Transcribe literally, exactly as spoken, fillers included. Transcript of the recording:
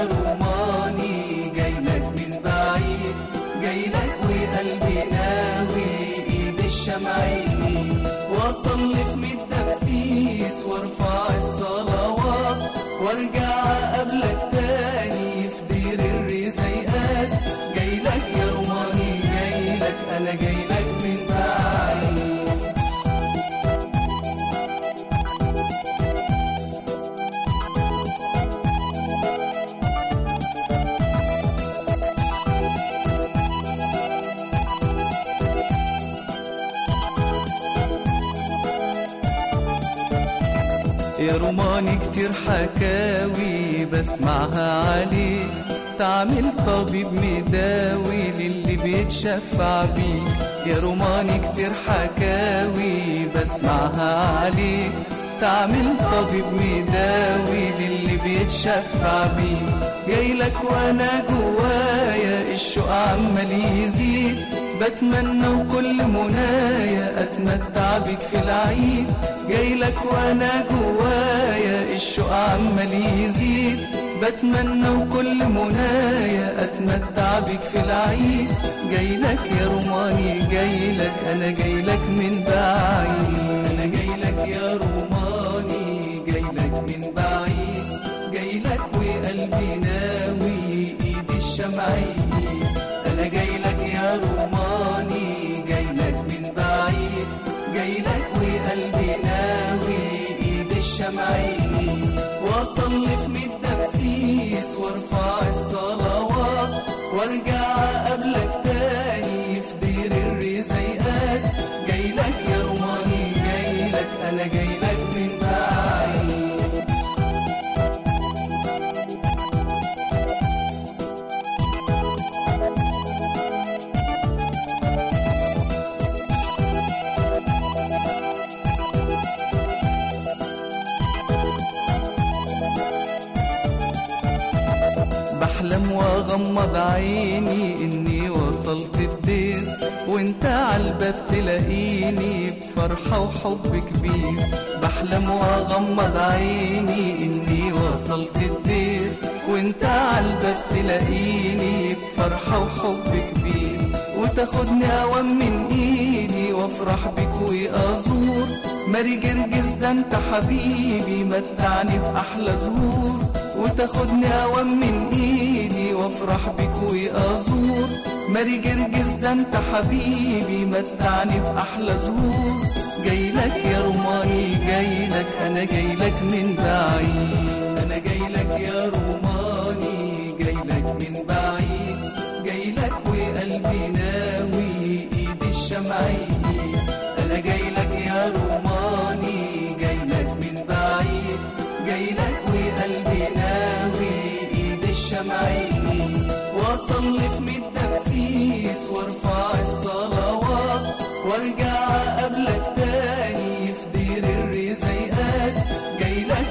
يا روماني جايلك من بعيد، جايلك وقلبي ناوي ايد الشمعين، واصلي في ميت تبسيس وارفع الصلوات، وارجع قبلك تاني في دير الرزيقات. جايلك يا روماني جايلك، انا جايلك من بعيد. يا روماني كتير حكاوي بسمعها عليك، تعمل طبيب مداوي للي بيتشفع بيك. يا روماني كتير حكاوي بسمعها عليك، تعمل طبيب مداوي للي بيتشفع بيك. جايلك وانا جوايا الشوق عمال يزيد، بتمنى وكل منايا اتمتع بيك في العيد. جايلك وانا جوايا الشوق عمال يزيد، بتمنى وكل منايا اتمتع بيك في العيد. جايلك يا روماني جايلك، انا جايلك من بعيد. انا جايلك يا روماني جايلك من بعيد، جايلك وقلبي ناوي ايد الشمعين. انا جايلك يا روماني جايلك من بعيد، جايلك وقلبي ناوي ايد الشمعين، واصلي في ميت تبسيس وارفع الصلوات، وارجع قبلك تاني في دير الرزيقات. جايلك يا روماني جايلك، انا جايلك من بعيد. بحلم واغمض عيني اني وصلت الدير، وانت عالباب تلاقيني بفرحة وحب كبير. بحلم واغمض عيني اني وصلت الدير، وانت عالباب تلاقيني بفرحة وحب كبير. وتاخدني اوام من ايدي وافرح بك وازور ماري جرجس، ده انت حبيبي متعني باحلى زهور. وتاخدني اوام من ايدي وافرح بك وازور ماري جرجس، ده انت حبيبي متعني باحلى زهور. جايلك يا روماني جايلك، انا جايلك من بعيد. انا جايلك يا روماني جايلك من بعيد، جايلك وقلبي ناوي ايد الشمعين. انا جايلك يا روماني جايلك من بعيد، جايلك وقلبي ناوي ايد الشمعين، واصلي في ميت تبسيس وارفع الصلوات، وارجع قبلك تاني في دير الرزيقات. جايلك